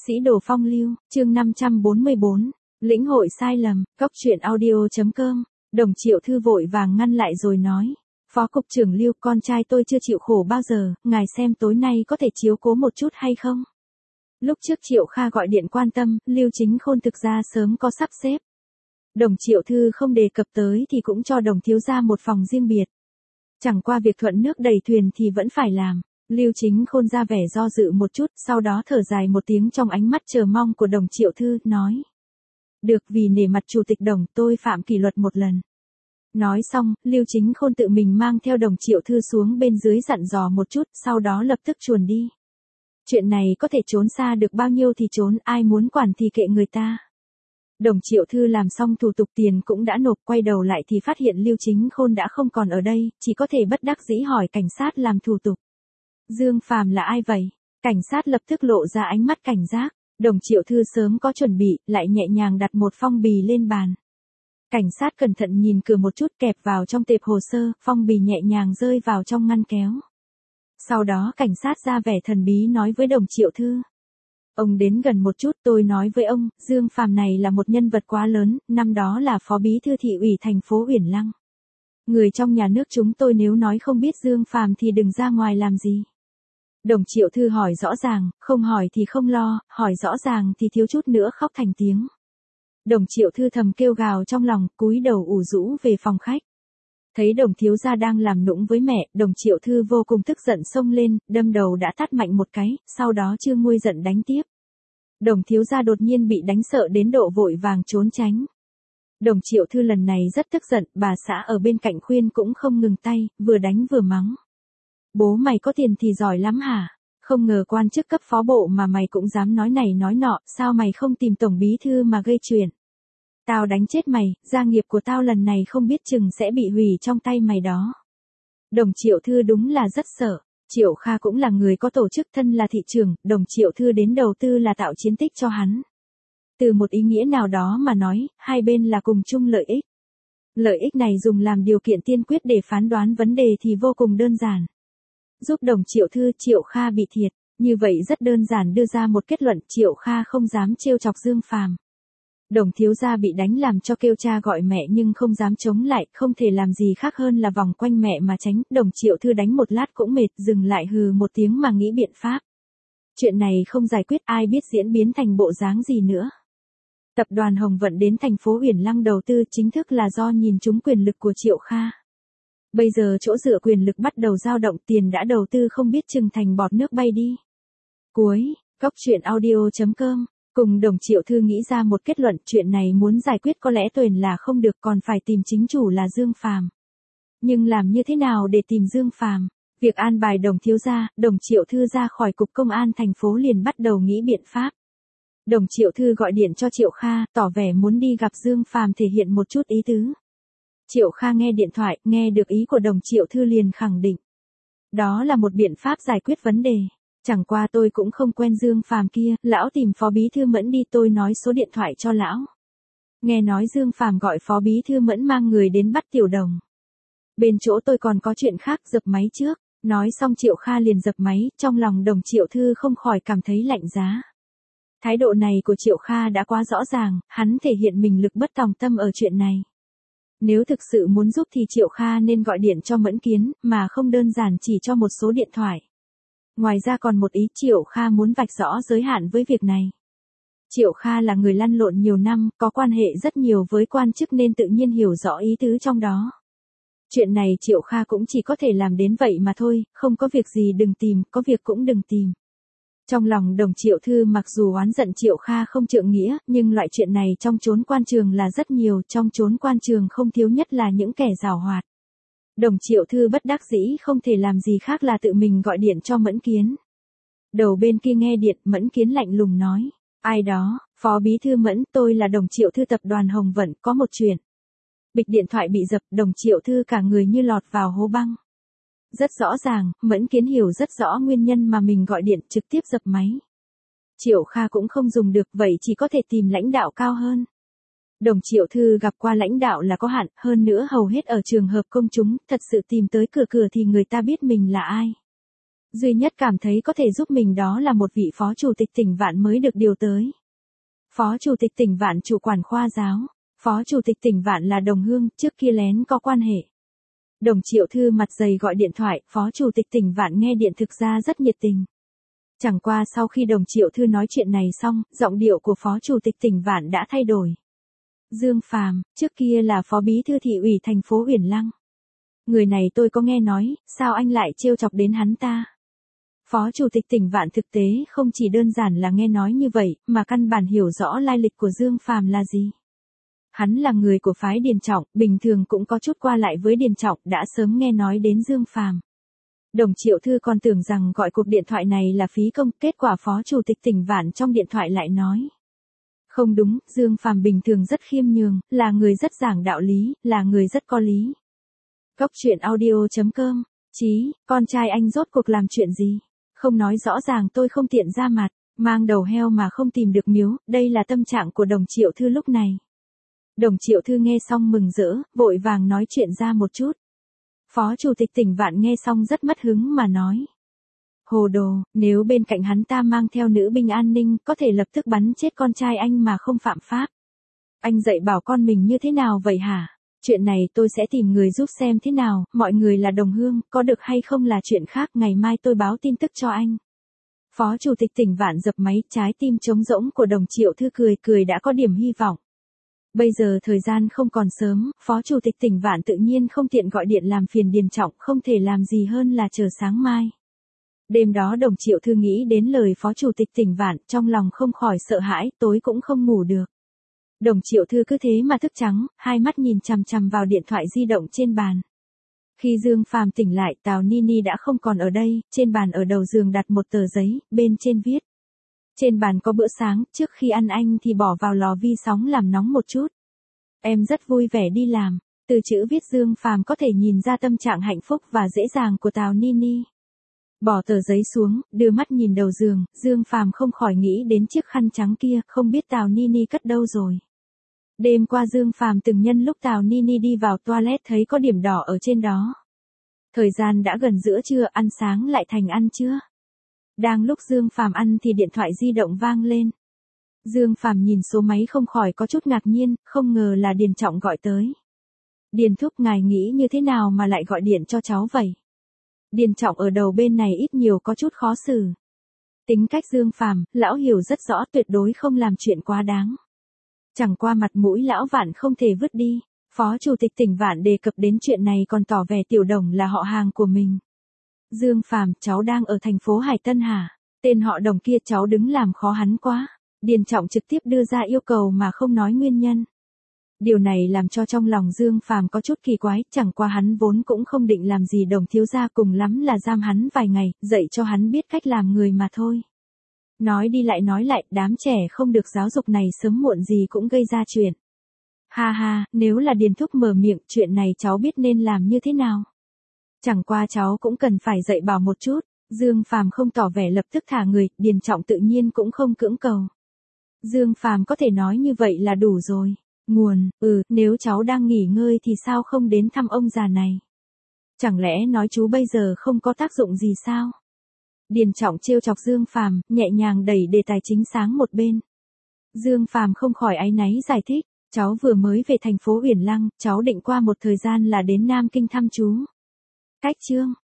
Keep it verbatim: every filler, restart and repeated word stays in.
Sĩ đồ phong lưu, chương năm trăm bốn mươi bốn, lĩnh hội sai lầm, cốc truyện audio.com, Đồng Triệu Thư vội vàng ngăn lại rồi nói. Phó Cục trưởng Lưu, con trai tôi chưa chịu khổ bao giờ, ngài xem tối nay có thể chiếu cố một chút hay không? Lúc trước Triệu Kha gọi điện quan tâm, Lưu Chính Khôn thực ra sớm có sắp xếp. Đồng Triệu Thư không đề cập tới thì cũng cho Đồng thiếu gia một phòng riêng biệt. Chẳng qua việc thuận nước đẩy thuyền thì vẫn phải làm. Lưu Chính Khôn ra vẻ do dự một chút, sau đó thở dài một tiếng trong ánh mắt chờ mong của Đồng Triệu Thư, nói. Được, vì nể mặt Chủ tịch Đồng, tôi phạm kỷ luật một lần. Nói xong, Lưu Chính Khôn tự mình mang theo Đồng Triệu Thư xuống bên dưới dặn dò một chút, sau đó lập tức chuồn đi. Chuyện này có thể trốn xa được bao nhiêu thì trốn, ai muốn quản thì kệ người ta. Đồng Triệu Thư làm xong thủ tục tiền cũng đã nộp, quay đầu lại thì phát hiện Lưu Chính Khôn đã không còn ở đây, chỉ có thể bất đắc dĩ hỏi cảnh sát làm thủ tục. Dương Phàm là ai vậy? Cảnh sát lập tức lộ ra ánh mắt cảnh giác. Đồng Triệu Thư sớm có chuẩn bị, lại nhẹ nhàng đặt một phong bì lên bàn. Cảnh sát cẩn thận nhìn cửa một chút, kẹp vào trong tệp hồ sơ, phong bì nhẹ nhàng rơi vào trong ngăn kéo. Sau đó cảnh sát ra vẻ thần bí nói với Đồng Triệu Thư. Ông đến gần một chút, tôi nói với ông, Dương Phàm này là một nhân vật quá lớn, năm đó là phó bí thư thị ủy thành phố Uyển Lăng. Người trong nhà nước chúng tôi nếu nói không biết Dương Phàm thì đừng ra ngoài làm gì. Đồng Triệu Thư hỏi rõ ràng, không hỏi thì không lo, hỏi rõ ràng thì thiếu chút nữa khóc thành tiếng. Đồng Triệu Thư thầm kêu gào trong lòng, cúi đầu ủ rũ về phòng khách. Thấy Đồng thiếu gia đang làm nũng với mẹ, Đồng Triệu Thư vô cùng tức giận xông lên, đâm đầu đã tát mạnh một cái, sau đó chưa nguôi giận đánh tiếp. Đồng thiếu gia đột nhiên bị đánh sợ đến độ vội vàng trốn tránh. Đồng Triệu Thư lần này rất tức giận, bà xã ở bên cạnh khuyên cũng không ngừng tay, vừa đánh vừa mắng. Bố mày có tiền thì giỏi lắm hả? Không ngờ quan chức cấp phó bộ mà mày cũng dám nói này nói nọ, sao mày không tìm tổng bí thư mà gây chuyện? Tao đánh chết mày, gia nghiệp của tao lần này không biết chừng sẽ bị hủy trong tay mày đó. Đồng Triệu Thư đúng là rất sợ. Triệu Kha cũng là người có tổ chức, thân là thị trưởng, Đồng Triệu Thư đến đầu tư là tạo chiến tích cho hắn. Từ một ý nghĩa nào đó mà nói, hai bên là cùng chung lợi ích. Lợi ích này dùng làm điều kiện tiên quyết để phán đoán vấn đề thì vô cùng đơn giản. Giúp Đồng Triệu Thư, Triệu Kha bị thiệt, như vậy rất đơn giản đưa ra một kết luận, Triệu Kha không dám trêu chọc Dương Phàm. Đồng thiếu gia bị đánh làm cho kêu cha gọi mẹ nhưng không dám chống lại, không thể làm gì khác hơn là vòng quanh mẹ mà tránh. Đồng Triệu Thư đánh một lát cũng mệt, dừng lại hừ một tiếng mà nghĩ biện pháp. Chuyện này không giải quyết, ai biết diễn biến thành bộ dáng gì nữa. Tập đoàn Hồng Vận đến thành phố Uyển Lăng đầu tư chính thức là do nhìn trúng quyền lực của Triệu Kha. Bây giờ chỗ dựa quyền lực bắt đầu dao động, tiền đã đầu tư không biết chừng thành bọt nước bay đi. Cuối, cốc truyện audio.com, cùng Đồng Triệu Thư nghĩ ra một kết luận, chuyện này muốn giải quyết có lẽ tuền là không được, còn phải tìm chính chủ là Dương Phàm. Nhưng làm như thế nào để tìm Dương Phàm? Việc an bài Đồng thiếu gia, Đồng Triệu Thư ra khỏi cục công an thành phố liền bắt đầu nghĩ biện pháp. Đồng Triệu Thư gọi điện cho Triệu Kha, tỏ vẻ muốn đi gặp Dương Phàm thể hiện một chút ý tứ. Triệu Kha nghe điện thoại, nghe được ý của Đồng Triệu Thư liền khẳng định. Đó là một biện pháp giải quyết vấn đề. Chẳng qua tôi cũng không quen Dương Phàm kia, lão tìm phó bí thư Mẫn đi, tôi nói số điện thoại cho lão. Nghe nói Dương Phàm gọi phó bí thư Mẫn mang người đến bắt Tiểu Đồng. Bên chỗ tôi còn có chuyện khác, dập máy trước. Nói xong Triệu Kha liền dập máy, trong lòng Đồng Triệu Thư không khỏi cảm thấy lạnh giá. Thái độ này của Triệu Kha đã quá rõ ràng, hắn thể hiện mình lực bất tòng tâm ở chuyện này. Nếu thực sự muốn giúp thì Triệu Kha nên gọi điện cho Mẫn Kiến, mà không đơn giản chỉ cho một số điện thoại. Ngoài ra còn một ý, Triệu Kha muốn vạch rõ giới hạn với việc này. Triệu Kha là người lăn lộn nhiều năm, có quan hệ rất nhiều với quan chức nên tự nhiên hiểu rõ ý tứ trong đó. Chuyện này Triệu Kha cũng chỉ có thể làm đến vậy mà thôi, không có việc gì đừng tìm, có việc cũng đừng tìm. Trong lòng Đồng Triệu Thư mặc dù oán giận Triệu Kha không trượng nghĩa, nhưng loại chuyện này trong chốn quan trường là rất nhiều, trong chốn quan trường không thiếu nhất là những kẻ giàu hoạt. Đồng Triệu Thư bất đắc dĩ không thể làm gì khác là tự mình gọi điện cho Mẫn Kiến. Đầu bên kia nghe điện, Mẫn Kiến lạnh lùng nói, ai đó, phó bí thư Mẫn, tôi là Đồng Triệu Thư tập đoàn Hồng Vận, có một chuyện. Bịch điện thoại bị dập, Đồng Triệu Thư cả người như lọt vào hố băng. Rất rõ ràng, Mẫn Kiến hiểu rất rõ nguyên nhân mà mình gọi điện trực tiếp dập máy. Triệu Kha cũng không dùng được, vậy chỉ có thể tìm lãnh đạo cao hơn. Đồng Triệu Thư gặp qua lãnh đạo là có hạn, hơn nữa hầu hết ở trường hợp công chúng, thật sự tìm tới cửa cửa thì người ta biết mình là ai. Duy nhất cảm thấy có thể giúp mình đó là một vị phó chủ tịch tỉnh Vạn mới được điều tới. Phó chủ tịch tỉnh Vạn chủ quản khoa giáo. Phó chủ tịch tỉnh Vạn là đồng hương, trước kia lén có quan hệ. Đồng Triệu Thư mặt dày gọi điện thoại, phó chủ tịch tỉnh Vạn nghe điện thực ra rất nhiệt tình. Chẳng qua sau khi đồng Triệu Thư nói chuyện này xong, giọng điệu của phó chủ tịch tỉnh Vạn đã thay đổi. Dương Phàm, trước kia là phó bí thư thị ủy thành phố Uyển Lăng. Người này tôi có nghe nói, sao anh lại trêu chọc đến hắn ta? Phó chủ tịch tỉnh Vạn thực tế không chỉ đơn giản là nghe nói như vậy, mà căn bản hiểu rõ lai lịch của Dương Phàm là gì. Hắn là người của phái Điền Trọng, bình thường cũng có chút qua lại với Điền Trọng, đã sớm nghe nói đến Dương Phàm. Đồng Triệu Thư còn tưởng rằng gọi cuộc điện thoại này là phí công, kết quả phó chủ tịch tỉnh Vạn trong điện thoại lại nói. Không đúng, Dương Phàm bình thường rất khiêm nhường, là người rất giảng đạo lý, là người rất có lý. Cốc truyện audio chấm com, Chí, con trai anh rốt cuộc làm chuyện gì? Không nói rõ ràng tôi không tiện ra mặt, mang đầu heo mà không tìm được miếu, đây là tâm trạng của đồng Triệu Thư lúc này. Đồng Triệu Thư nghe xong mừng rỡ, vội vàng nói chuyện ra một chút. Phó chủ tịch tỉnh Vạn nghe xong rất mất hứng mà nói. Hồ đồ, nếu bên cạnh hắn ta mang theo nữ binh an ninh, có thể lập tức bắn chết con trai anh mà không phạm pháp. Anh dạy bảo con mình như thế nào vậy hả? Chuyện này tôi sẽ tìm người giúp xem thế nào, mọi người là đồng hương, có được hay không là chuyện khác, ngày mai tôi báo tin tức cho anh. Phó chủ tịch tỉnh Vạn dập máy, trái tim trống rỗng của đồng Triệu Thư cười cười đã có điểm hy vọng. Bây giờ thời gian không còn sớm, phó chủ tịch tỉnh Vạn tự nhiên không tiện gọi điện làm phiền Điền Trọng, không thể làm gì hơn là chờ sáng mai. Đêm đó đồng Triệu Thư nghĩ đến lời phó chủ tịch tỉnh Vạn, trong lòng không khỏi sợ hãi, tối cũng không ngủ được. Đồng Triệu Thư cứ thế mà thức trắng, hai mắt nhìn chằm chằm vào điện thoại di động trên bàn. Khi Dương Phàm tỉnh lại, Tào Nini đã không còn ở đây, trên bàn ở đầu giường đặt một tờ giấy, bên trên viết. Trên bàn có bữa sáng, trước khi ăn anh thì bỏ vào lò vi sóng làm nóng một chút. Em rất vui vẻ đi làm. Từ chữ viết Dương Phàm có thể nhìn ra tâm trạng hạnh phúc và dễ dàng của Tào Nini. Bỏ tờ giấy xuống, đưa mắt nhìn đầu giường, Dương Phàm không khỏi nghĩ đến chiếc khăn trắng kia, không biết Tào Nini cất đâu rồi. Đêm qua Dương Phàm từng nhân lúc Tào Nini đi vào toilet thấy có điểm đỏ ở trên đó. Thời gian đã gần giữa trưa, ăn sáng lại thành ăn trưa. Đang lúc Dương Phàm ăn thì điện thoại di động vang lên. Dương Phàm nhìn số máy không khỏi có chút ngạc nhiên, không ngờ là Điền Trọng gọi tới. Điền thúc, ngài nghĩ như thế nào mà lại gọi điện cho cháu vậy? Điền Trọng ở đầu bên này ít nhiều có chút khó xử. Tính cách Dương Phàm, lão hiểu rất rõ, tuyệt đối không làm chuyện quá đáng. Chẳng qua mặt mũi lão Vạn không thể vứt đi. Phó chủ tịch tỉnh Vạn đề cập đến chuyện này còn tỏ vẻ Tiểu Đồng là họ hàng của mình. Dương Phàm, cháu đang ở thành phố Hải Tân hả? Tên họ Đồng kia cháu đứng làm khó hắn quá. Điền Trọng trực tiếp đưa ra yêu cầu mà không nói nguyên nhân. Điều này làm cho trong lòng Dương Phàm có chút kỳ quái, chẳng qua hắn vốn cũng không định làm gì Đồng thiếu gia, cùng lắm là giam hắn vài ngày, dạy cho hắn biết cách làm người mà thôi. Nói đi lại nói lại, đám trẻ không được giáo dục này sớm muộn gì cũng gây ra chuyện. Ha ha, nếu là Điền thúc mở miệng, chuyện này cháu biết nên làm như thế nào. Chẳng qua cháu cũng cần phải dạy bảo một chút. Dương Phàm không tỏ vẻ lập tức thả người, Điền Trọng tự nhiên cũng không cưỡng cầu. Dương Phàm có thể nói như vậy là đủ rồi. Nguồn, ừ, nếu cháu đang nghỉ ngơi thì sao không đến thăm ông già này? Chẳng lẽ nói chú bây giờ không có tác dụng gì sao? Điền Trọng trêu chọc Dương Phàm, nhẹ nhàng đẩy đề tài chính sáng một bên. Dương Phàm không khỏi áy náy giải thích, cháu vừa mới về thành phố Uyển Lăng, cháu định qua một thời gian là đến Nam Kinh thăm chú. Cách chương